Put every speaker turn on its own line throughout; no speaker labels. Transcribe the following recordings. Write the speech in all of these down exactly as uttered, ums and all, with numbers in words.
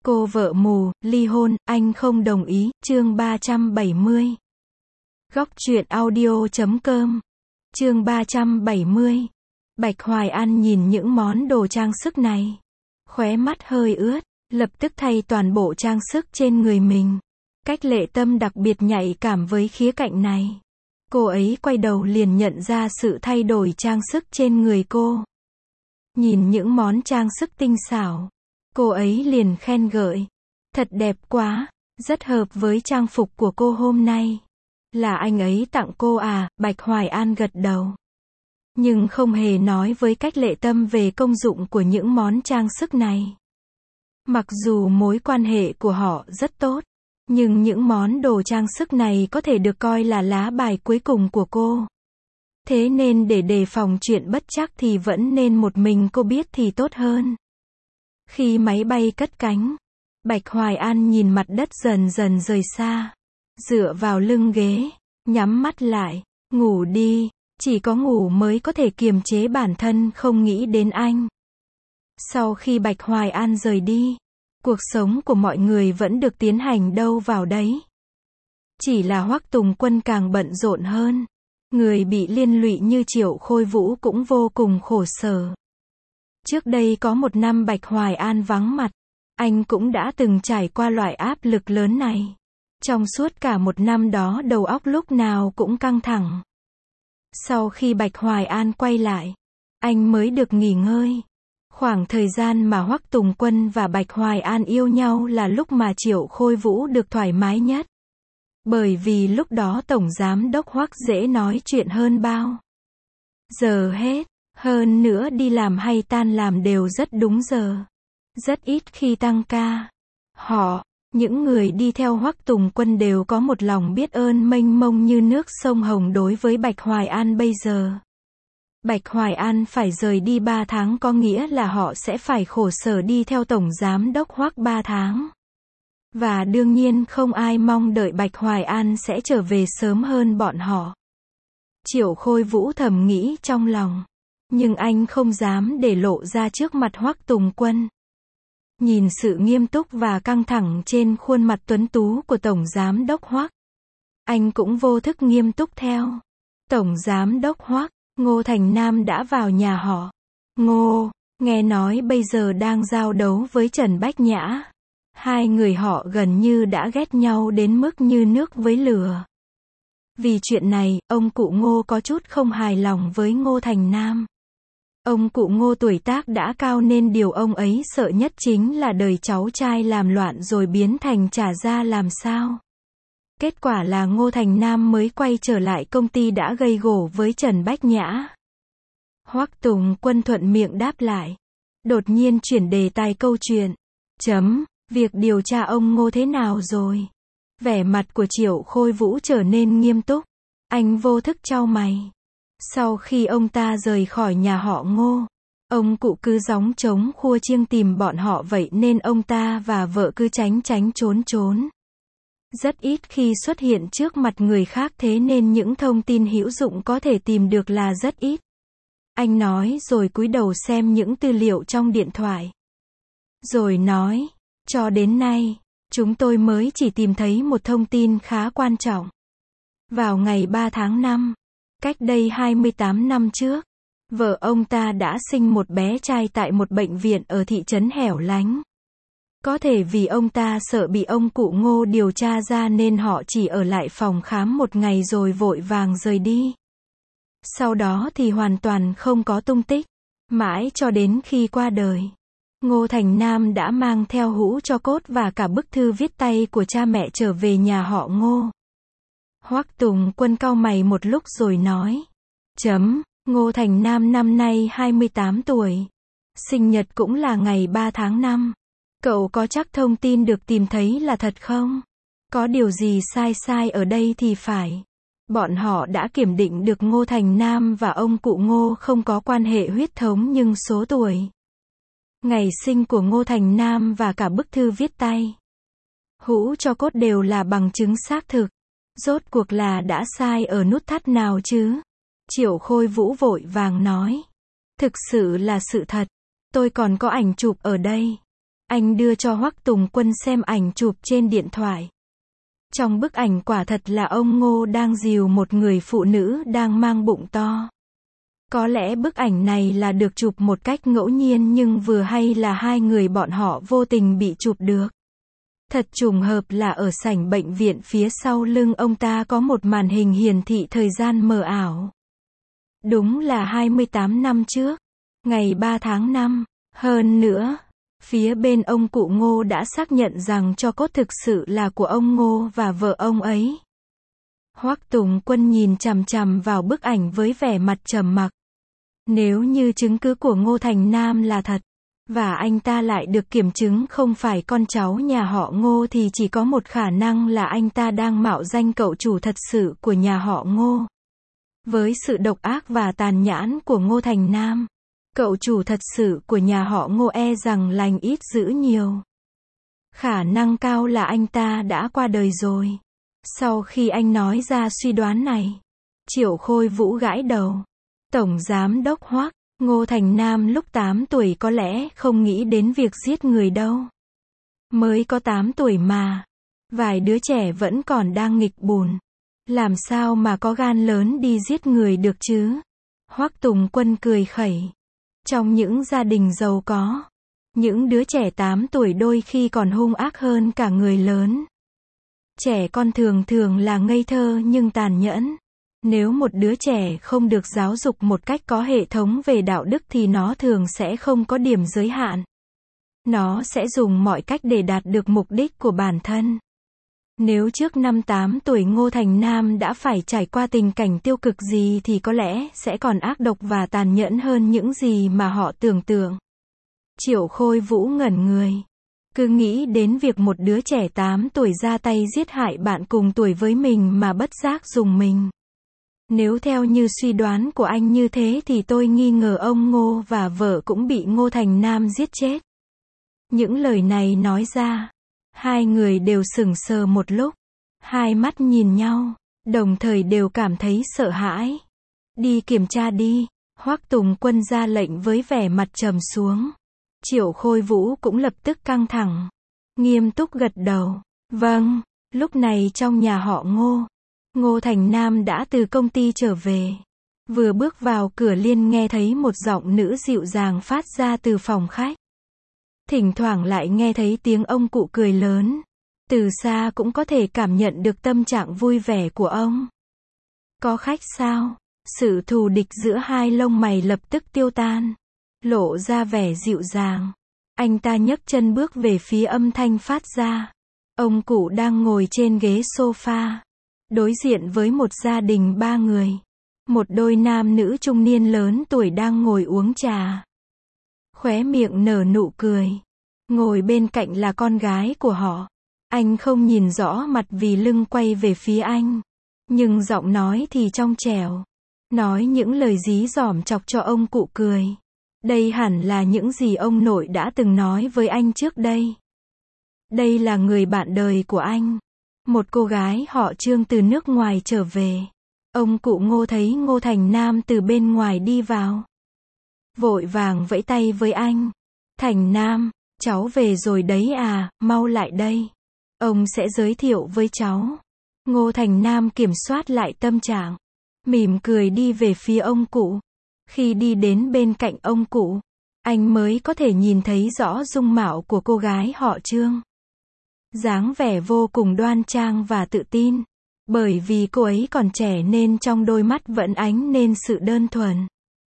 Cô vợ mù, ly hôn, anh không đồng ý, chương ba trăm bảy mươi. Góc truyện audio chấm com. Chương ba trăm bảy mươi. Bạch Hoài An nhìn những món đồ trang sức này. Khóe mắt hơi ướt, lập tức thay toàn bộ trang sức trên người mình. Cách Lệ Tâm đặc biệt nhạy cảm với khía cạnh này. Cô ấy quay đầu liền nhận ra sự thay đổi trang sức trên người cô. Nhìn những món trang sức tinh xảo, cô ấy liền khen ngợi. Thật đẹp quá, rất hợp với trang phục của cô hôm nay. Là anh ấy tặng cô à? Bạch Hoài An gật đầu. Nhưng không hề nói với Cách Lệ Tâm về công dụng của những món trang sức này. Mặc dù mối quan hệ của họ rất tốt, nhưng những món đồ trang sức này có thể được coi là lá bài cuối cùng của cô. Thế nên để đề phòng chuyện bất trắc thì vẫn nên một mình cô biết thì tốt hơn. Khi máy bay cất cánh, Bạch Hoài An nhìn mặt đất dần dần rời xa. Dựa vào lưng ghế, nhắm mắt lại, ngủ đi, chỉ có ngủ mới có thể kiềm chế bản thân không nghĩ đến anh. Sau khi Bạch Hoài An rời đi, cuộc sống của mọi người vẫn được tiến hành đâu vào đấy. Chỉ là Hoắc Tùng Quân càng bận rộn hơn. Người bị liên lụy như Triệu Khôi Vũ cũng vô cùng khổ sở. Trước đây có một năm Bạch Hoài An vắng mặt, anh cũng đã từng trải qua loại áp lực lớn này. Trong suốt cả một năm đó đầu óc lúc nào cũng căng thẳng. Sau khi Bạch Hoài An quay lại, anh mới được nghỉ ngơi. Khoảng thời gian mà Hoắc Tùng Quân và Bạch Hoài An yêu nhau là lúc mà Triệu Khôi Vũ được thoải mái nhất. Bởi vì lúc đó Tổng Giám Đốc Hoắc dễ nói chuyện hơn bao giờ hết. Hơn nữa đi làm hay tan làm đều rất đúng giờ. Rất ít khi tăng ca. Họ, những người đi theo Hoắc Tùng Quân đều có một lòng biết ơn mênh mông như nước sông Hồng đối với Bạch Hoài An bây giờ. Bạch Hoài An phải rời đi ba tháng có nghĩa là họ sẽ phải khổ sở đi theo Tổng Giám Đốc Hoắc ba tháng. Và đương nhiên không ai mong đợi Bạch Hoài An sẽ trở về sớm hơn bọn họ. Triệu Khôi Vũ thầm nghĩ trong lòng. Nhưng anh không dám để lộ ra trước mặt Hoắc Tùng Quân. Nhìn sự nghiêm túc và căng thẳng trên khuôn mặt tuấn tú của Tổng Giám Đốc Hoắc, anh cũng vô thức nghiêm túc theo. Tổng Giám Đốc Hoắc, Ngô Thành Nam đã vào nhà họ. Ngô, nghe nói bây giờ đang giao đấu với Trần Bách Nhã. Hai người họ gần như đã ghét nhau đến mức như nước với lửa. Vì chuyện này, ông cụ Ngô có chút không hài lòng với Ngô Thành Nam. Ông cụ Ngô tuổi tác đã cao nên điều ông ấy sợ nhất chính là đời cháu trai làm loạn rồi biến thành trả ra làm sao. Kết quả là Ngô Thành Nam mới quay trở lại công ty đã gây gổ với Trần Bách Nhã. Hoắc Tùng Quân thuận miệng đáp lại. Đột nhiên chuyển đề tài câu chuyện. Chấm, việc điều tra ông Ngô thế nào rồi? Vẻ mặt của Triệu Khôi Vũ trở nên nghiêm túc. Anh vô thức chau mày. Sau khi ông ta rời khỏi nhà họ Ngô, ông cụ cứ gióng trống khua chiêng tìm bọn họ vậy nên ông ta và vợ cứ tránh tránh trốn trốn. Rất ít khi xuất hiện trước mặt người khác thế nên những thông tin hữu dụng có thể tìm được là rất ít. Anh nói rồi cúi đầu xem những tư liệu trong điện thoại. Rồi nói, cho đến nay, chúng tôi mới chỉ tìm thấy một thông tin khá quan trọng. Vào ngày ba tháng năm, cách đây hai mươi tám năm trước, vợ ông ta đã sinh một bé trai tại một bệnh viện ở thị trấn hẻo lánh. Có thể vì ông ta sợ bị ông cụ Ngô điều tra ra nên họ chỉ ở lại phòng khám một ngày rồi vội vàng rời đi. Sau đó thì hoàn toàn không có tung tích. Mãi cho đến khi qua đời, Ngô Thành Nam đã mang theo hũ tro cốt và cả bức thư viết tay của cha mẹ trở về nhà họ Ngô. Hoắc Tùng Quân cau mày một lúc rồi nói. Chấm, Ngô Thành Nam năm nay hai mươi tám tuổi. Sinh nhật cũng là ngày ba tháng năm. Cậu có chắc thông tin được tìm thấy là thật không? Có điều gì sai sai ở đây thì phải. Bọn họ đã kiểm định được Ngô Thành Nam và ông cụ Ngô không có quan hệ huyết thống nhưng số tuổi, ngày sinh của Ngô Thành Nam và cả bức thư viết tay, hũ tro cốt đều là bằng chứng xác thực. Rốt cuộc là đã sai ở nút thắt nào chứ? Triệu Khôi Vũ vội vàng nói. Thực sự là sự thật. Tôi còn có ảnh chụp ở đây. Anh đưa cho Hoắc Tùng Quân xem ảnh chụp trên điện thoại. Trong bức ảnh quả thật là ông Ngô đang dìu một người phụ nữ đang mang bụng to. Có lẽ bức ảnh này là được chụp một cách ngẫu nhiên nhưng vừa hay là hai người bọn họ vô tình bị chụp được. Thật trùng hợp là ở sảnh bệnh viện phía sau lưng ông ta có một màn hình hiển thị thời gian mờ ảo. Đúng là hai mươi tám năm trước, ngày ba tháng năm. Hơn nữa, phía bên ông cụ Ngô đã xác nhận rằng tro cốt thực sự là của ông Ngô và vợ ông ấy. Hoắc Tùng Quân nhìn chằm chằm vào bức ảnh với vẻ mặt trầm mặc. Nếu như chứng cứ của Ngô Thành Nam là thật, và anh ta lại được kiểm chứng không phải con cháu nhà họ Ngô thì chỉ có một khả năng là anh ta đang mạo danh cậu chủ thật sự của nhà họ Ngô. Với sự độc ác và tàn nhẫn của Ngô Thành Nam, cậu chủ thật sự của nhà họ Ngô e rằng lành ít dữ nhiều. Khả năng cao là anh ta đã qua đời rồi. Sau khi anh nói ra suy đoán này, Triệu Khôi Vũ gãi đầu. Tổng Giám đốc Hoắc, Ngô Thành Nam lúc tám tuổi có lẽ không nghĩ đến việc giết người đâu. Mới có tám tuổi mà. Vài đứa trẻ vẫn còn đang nghịch bùn. Làm sao mà có gan lớn đi giết người được chứ? Hoắc Tùng Quân cười khẩy. Trong những gia đình giàu có, những đứa trẻ tám tuổi đôi khi còn hung ác hơn cả người lớn. Trẻ con thường thường là ngây thơ nhưng tàn nhẫn. Nếu một đứa trẻ không được giáo dục một cách có hệ thống về đạo đức thì nó thường sẽ không có điểm giới hạn. Nó sẽ dùng mọi cách để đạt được mục đích của bản thân. Nếu trước năm tám tuổi Ngô Thành Nam đã phải trải qua tình cảnh tiêu cực gì thì có lẽ sẽ còn ác độc và tàn nhẫn hơn những gì mà họ tưởng tượng. Triệu Khôi Vũ ngẩn người. Cứ nghĩ đến việc một đứa trẻ tám tuổi ra tay giết hại bạn cùng tuổi với mình mà bất giác dùng mình. Nếu theo như suy đoán của anh như thế thì tôi nghi ngờ ông Ngô và vợ cũng bị Ngô Thành Nam giết chết. Những lời này nói ra, hai người đều sững sờ một lúc. Hai mắt nhìn nhau, đồng thời đều cảm thấy sợ hãi. Đi kiểm tra đi, Hoắc Tùng Quân ra lệnh với vẻ mặt trầm xuống. Triệu Khôi Vũ cũng lập tức căng thẳng. Nghiêm túc gật đầu. Vâng, lúc này trong nhà họ Ngô, Ngô Thành Nam đã từ công ty trở về. Vừa bước vào cửa liền nghe thấy một giọng nữ dịu dàng phát ra từ phòng khách. Thỉnh thoảng lại nghe thấy tiếng ông cụ cười lớn. Từ xa cũng có thể cảm nhận được tâm trạng vui vẻ của ông. Có khách sao? Sự thù địch giữa hai lông mày lập tức tiêu tan. Lộ ra vẻ dịu dàng. Anh ta nhấc chân bước về phía âm thanh phát ra. Ông cụ đang ngồi trên ghế sofa. Đối diện với một gia đình ba người. Một đôi nam nữ trung niên lớn tuổi đang ngồi uống trà. Khóe miệng nở nụ cười. Ngồi bên cạnh là con gái của họ. Anh không nhìn rõ mặt vì lưng quay về phía anh. Nhưng giọng nói thì trong trẻo. Nói những lời dí dỏm chọc cho ông cụ cười. Đây hẳn là những gì ông nội đã từng nói với anh trước đây. Đây là người bạn đời của anh. Một cô gái họ Trương từ nước ngoài trở về. Ông cụ Ngô thấy Ngô Thành Nam từ bên ngoài đi vào. Vội vàng vẫy tay với anh. Thành Nam, cháu về rồi đấy à, mau lại đây. Ông sẽ giới thiệu với cháu. Ngô Thành Nam kiểm soát lại tâm trạng. Mỉm cười đi về phía ông cụ. Khi đi đến bên cạnh ông cụ, anh mới có thể nhìn thấy rõ dung mạo của cô gái họ Trương. Dáng vẻ vô cùng đoan trang và tự tin. Bởi vì cô ấy còn trẻ nên trong đôi mắt vẫn ánh lên sự đơn thuần.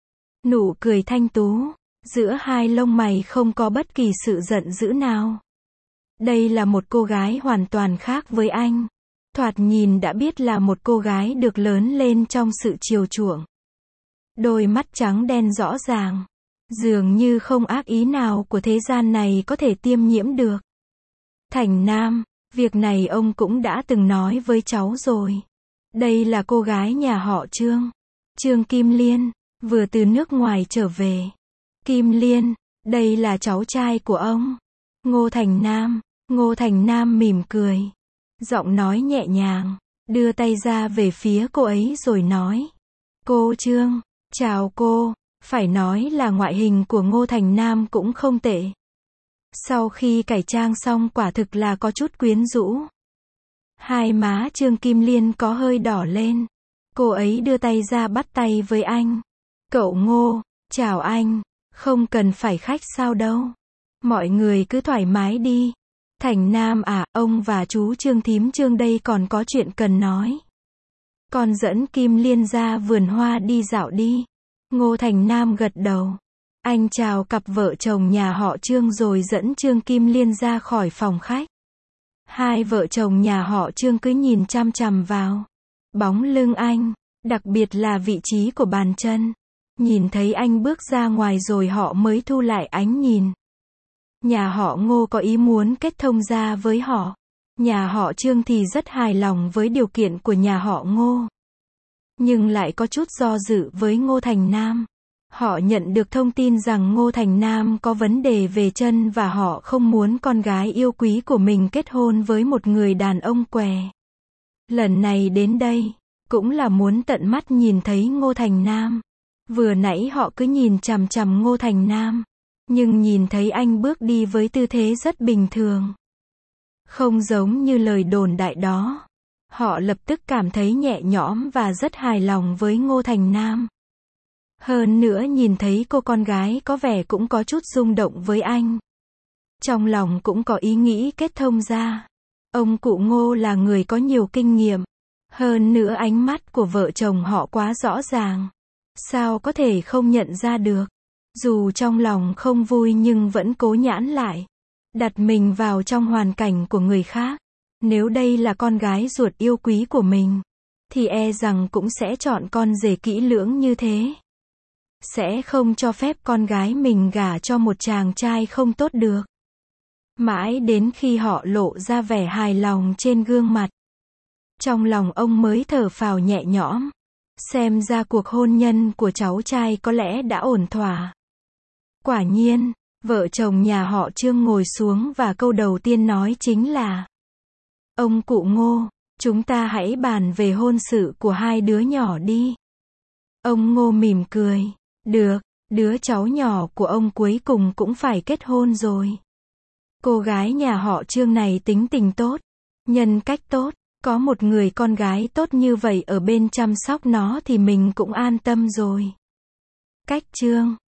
Nụ cười thanh tú. Giữa hai lông mày không có bất kỳ sự giận dữ nào. Đây là một cô gái hoàn toàn khác với anh. Thoạt nhìn đã biết là một cô gái được lớn lên trong sự chiều chuộng. Đôi mắt trắng đen rõ ràng. Dường như không ác ý nào của thế gian này có thể tiêm nhiễm được. Thành Nam, việc này ông cũng đã từng nói với cháu rồi. Đây là cô gái nhà họ Trương. Trương Kim Liên, vừa từ nước ngoài trở về. Kim Liên, đây là cháu trai của ông. Ngô Thành Nam, Ngô Thành Nam mỉm cười. Giọng nói nhẹ nhàng, đưa tay ra về phía cô ấy rồi nói. Cô Trương, chào cô, phải nói là ngoại hình của Ngô Thành Nam cũng không tệ. Sau khi cải trang xong quả thực là có chút quyến rũ. Hai má Trương Kim Liên có hơi đỏ lên. Cô ấy đưa tay ra bắt tay với anh. Cậu Ngô, chào anh, không cần phải khách sao đâu. Mọi người cứ thoải mái đi. Thành Nam à, ông và chú Trương thím Trương đây còn có chuyện cần nói. Con dẫn Kim Liên ra vườn hoa đi dạo đi. Ngô Thành Nam gật đầu. Anh chào cặp vợ chồng nhà họ Trương rồi dẫn Trương Kim Liên ra khỏi phòng khách. Hai vợ chồng nhà họ Trương cứ nhìn chằm chằm vào bóng lưng anh, đặc biệt là vị trí của bàn chân. Nhìn thấy anh bước ra ngoài rồi họ mới thu lại ánh nhìn. Nhà họ Ngô có ý muốn kết thông gia với họ. Nhà họ Trương thì rất hài lòng với điều kiện của nhà họ Ngô. Nhưng lại có chút do dự với Ngô Thành Nam. Họ nhận được thông tin rằng Ngô Thành Nam có vấn đề về chân và họ không muốn con gái yêu quý của mình kết hôn với một người đàn ông què. Lần này đến đây, cũng là muốn tận mắt nhìn thấy Ngô Thành Nam. Vừa nãy họ cứ nhìn chằm chằm Ngô Thành Nam. Nhưng nhìn thấy anh bước đi với tư thế rất bình thường. Không giống như lời đồn đại đó. Họ lập tức cảm thấy nhẹ nhõm và rất hài lòng với Ngô Thành Nam. Hơn nữa nhìn thấy cô con gái có vẻ cũng có chút rung động với anh. Trong lòng cũng có ý nghĩ kết thông gia. Ông cụ Ngô là người có nhiều kinh nghiệm. Hơn nữa ánh mắt của vợ chồng họ quá rõ ràng. Sao có thể không nhận ra được. Dù trong lòng không vui nhưng vẫn cố nhãn lại. Đặt mình vào trong hoàn cảnh của người khác. Nếu đây là con gái ruột yêu quý của mình, thì e rằng cũng sẽ chọn con rể kỹ lưỡng như thế. Sẽ không cho phép con gái mình gả cho một chàng trai không tốt được. Mãi đến khi họ lộ ra vẻ hài lòng trên gương mặt. Trong lòng ông mới thở phào nhẹ nhõm. Xem ra cuộc hôn nhân của cháu trai có lẽ đã ổn thỏa. Quả nhiên, vợ chồng nhà họ Trương ngồi xuống và câu đầu tiên nói chính là: Ông cụ Ngô, chúng ta hãy bàn về hôn sự của hai đứa nhỏ đi. Ông Ngô mỉm cười. Được, đứa cháu nhỏ của ông cuối cùng cũng phải kết hôn rồi. Cô gái nhà họ Trương này tính tình tốt, nhân cách tốt, có một người con gái tốt như vậy ở bên chăm sóc nó thì mình cũng an tâm rồi. Cách Trương